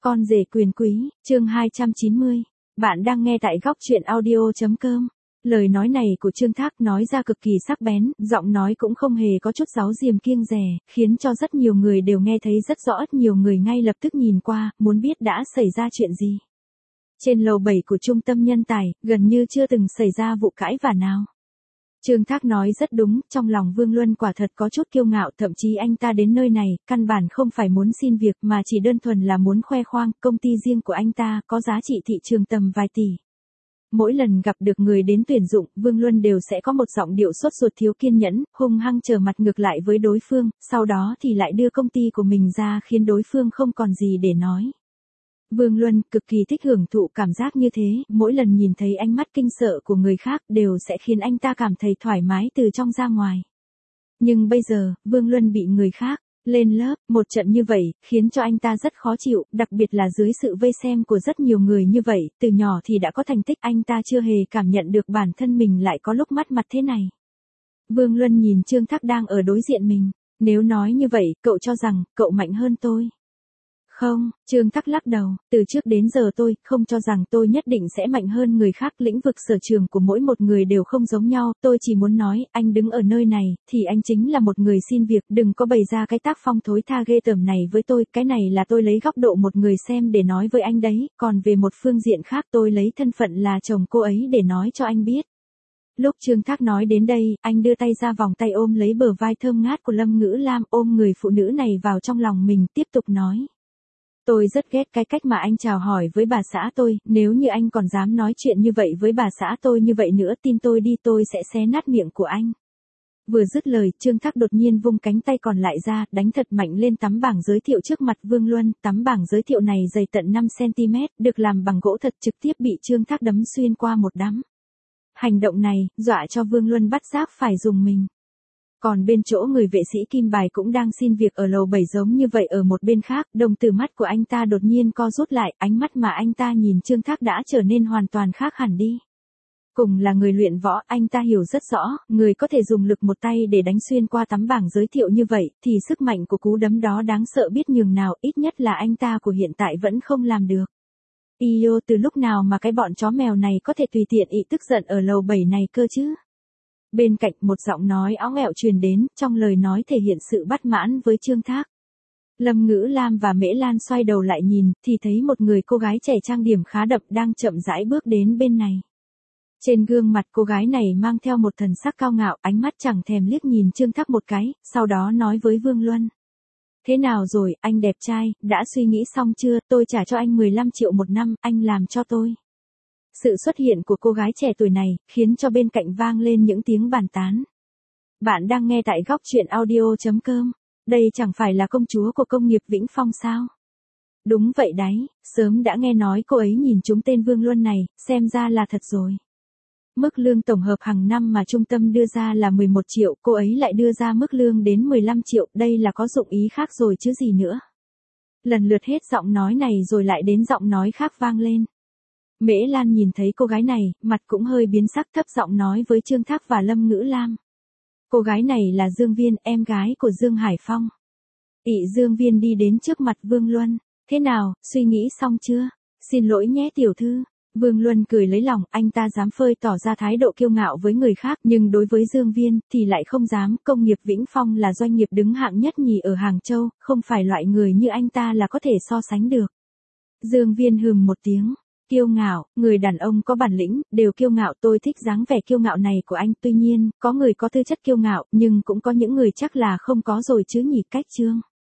Con rể quyền quý, chương 290. Bạn đang nghe tại góc truyện audio.com. Lời nói này của Trương Thác nói ra cực kỳ sắc bén, giọng nói cũng không hề có chút giấu diềm kiêng dè, khiến cho rất nhiều người đều nghe thấy rất rõ, nhiều người ngay lập tức nhìn qua, muốn biết đã xảy ra chuyện gì. Trên lầu 7 của trung tâm nhân tài, gần như chưa từng xảy ra vụ cãi vã nào. Trương Thác nói rất đúng, trong lòng Vương Luân quả thật có chút kiêu ngạo, thậm chí anh ta đến nơi này, căn bản không phải muốn xin việc mà chỉ đơn thuần là muốn khoe khoang, công ty riêng của anh ta có giá trị thị trường tầm vài tỷ. Mỗi lần gặp được người đến tuyển dụng, Vương Luân đều sẽ có một giọng điệu sốt ruột thiếu kiên nhẫn, hung hăng trở mặt ngược lại với đối phương, sau đó thì lại đưa công ty của mình ra khiến đối phương không còn gì để nói. Vương Luân cực kỳ thích hưởng thụ cảm giác như thế, mỗi lần nhìn thấy ánh mắt kinh sợ của người khác đều sẽ khiến anh ta cảm thấy thoải mái từ trong ra ngoài. Nhưng bây giờ, Vương Luân bị người khác lên lớp, một trận như vậy, khiến cho anh ta rất khó chịu, đặc biệt là dưới sự vây xem của rất nhiều người như vậy, từ nhỏ thì đã có thành tích, anh ta chưa hề cảm nhận được bản thân mình lại có lúc mất mặt thế này. Vương Luân nhìn Trương Thác đang ở đối diện mình, nếu nói như vậy, cậu cho rằng, cậu mạnh hơn tôi. Không, Trương Thác lắc đầu, từ trước đến giờ tôi không cho rằng tôi nhất định sẽ mạnh hơn người khác, lĩnh vực sở trường của mỗi một người đều không giống nhau, tôi chỉ muốn nói, anh đứng ở nơi này, thì anh chính là một người xin việc, đừng có bày ra cái tác phong thối tha ghê tởm này với tôi, cái này là tôi lấy góc độ một người xem để nói với anh đấy, còn về một phương diện khác tôi lấy thân phận là chồng cô ấy để nói cho anh biết. Lúc Trương Thác nói đến đây, anh đưa tay ra vòng tay ôm lấy bờ vai thơm ngát của Lâm Ngữ Lam, ôm người phụ nữ này vào trong lòng mình, tiếp tục nói. Tôi rất ghét cái cách mà anh chào hỏi với bà xã tôi, nếu như anh còn dám nói chuyện như vậy với bà xã tôi như vậy nữa, tin tôi đi, tôi sẽ xé nát miệng của anh. Vừa dứt lời, Trương Thác đột nhiên vung cánh tay còn lại ra, đánh thật mạnh lên tấm bảng giới thiệu trước mặt Vương Luân, tấm bảng giới thiệu này dày tận 5 cm, được làm bằng gỗ thật, trực tiếp bị Trương Thác đấm xuyên qua một đám. Hành động này, dọa cho Vương Luân bắt giác phải dùng mình. Còn bên chỗ người vệ sĩ Kim Bài cũng đang xin việc ở lầu 7 giống như vậy ở một bên khác, đồng tử mắt của anh ta đột nhiên co rút lại, ánh mắt mà anh ta nhìn Trương Thác đã trở nên hoàn toàn khác hẳn đi. Cùng là người luyện võ, anh ta hiểu rất rõ, người có thể dùng lực một tay để đánh xuyên qua tấm bảng giới thiệu như vậy, thì sức mạnh của cú đấm đó đáng sợ biết nhường nào, ít nhất là anh ta của hiện tại vẫn không làm được. Iyo, từ lúc nào mà cái bọn chó mèo này có thể tùy tiện tức giận ở lầu 7 này cơ chứ? Bên cạnh một giọng nói óng ẹo truyền đến, trong lời nói thể hiện sự bất mãn với Trương Thác. Lâm Ngữ Lam và Mễ Lan xoay đầu lại nhìn, thì thấy một người cô gái trẻ trang điểm khá đậm đang chậm rãi bước đến bên này. Trên gương mặt cô gái này mang theo một thần sắc cao ngạo, ánh mắt chẳng thèm liếc nhìn Trương Thác một cái, sau đó nói với Vương Luân. Thế nào rồi, anh đẹp trai, đã suy nghĩ xong chưa, tôi trả cho anh 15 triệu một năm, anh làm cho tôi. Sự xuất hiện của cô gái trẻ tuổi này, khiến cho bên cạnh vang lên những tiếng bàn tán. Bạn đang nghe tại góc truyện audio.com. Đây chẳng phải là công chúa của công nghiệp Vĩnh Phong sao? Đúng vậy đấy, sớm đã nghe nói cô ấy nhìn trúng tên Vương Luân này, xem ra là thật rồi. Mức lương tổng hợp hàng năm mà trung tâm đưa ra là 11 triệu, cô ấy lại đưa ra mức lương đến 15 triệu, đây là có dụng ý khác rồi chứ gì nữa. Lần lượt hết giọng nói này rồi lại đến giọng nói khác vang lên. Mễ Lan nhìn thấy cô gái này, mặt cũng hơi biến sắc, thấp giọng nói với Trương Thác và Lâm Ngữ Lam. Cô gái này là Dương Viên, em gái của Dương Hải Phong. Dương Viên đi đến trước mặt Vương Luân. Thế nào, suy nghĩ xong chưa? Xin lỗi nhé tiểu thư. Vương Luân cười lấy lòng, anh ta dám phơi tỏ ra thái độ kiêu ngạo với người khác, nhưng đối với Dương Viên, thì lại không dám, công nghiệp Vĩnh Phong là doanh nghiệp đứng hạng nhất nhì ở Hàng Châu, không phải loại người như anh ta là có thể so sánh được. Dương Viên hừm một tiếng. Kiêu ngạo, người đàn ông có bản lĩnh, đều kiêu ngạo, tôi thích dáng vẻ kiêu ngạo này của anh, tuy nhiên, có người có tư chất kiêu ngạo, nhưng cũng có những người chắc là không có rồi chứ nhỉ, Cách Trương.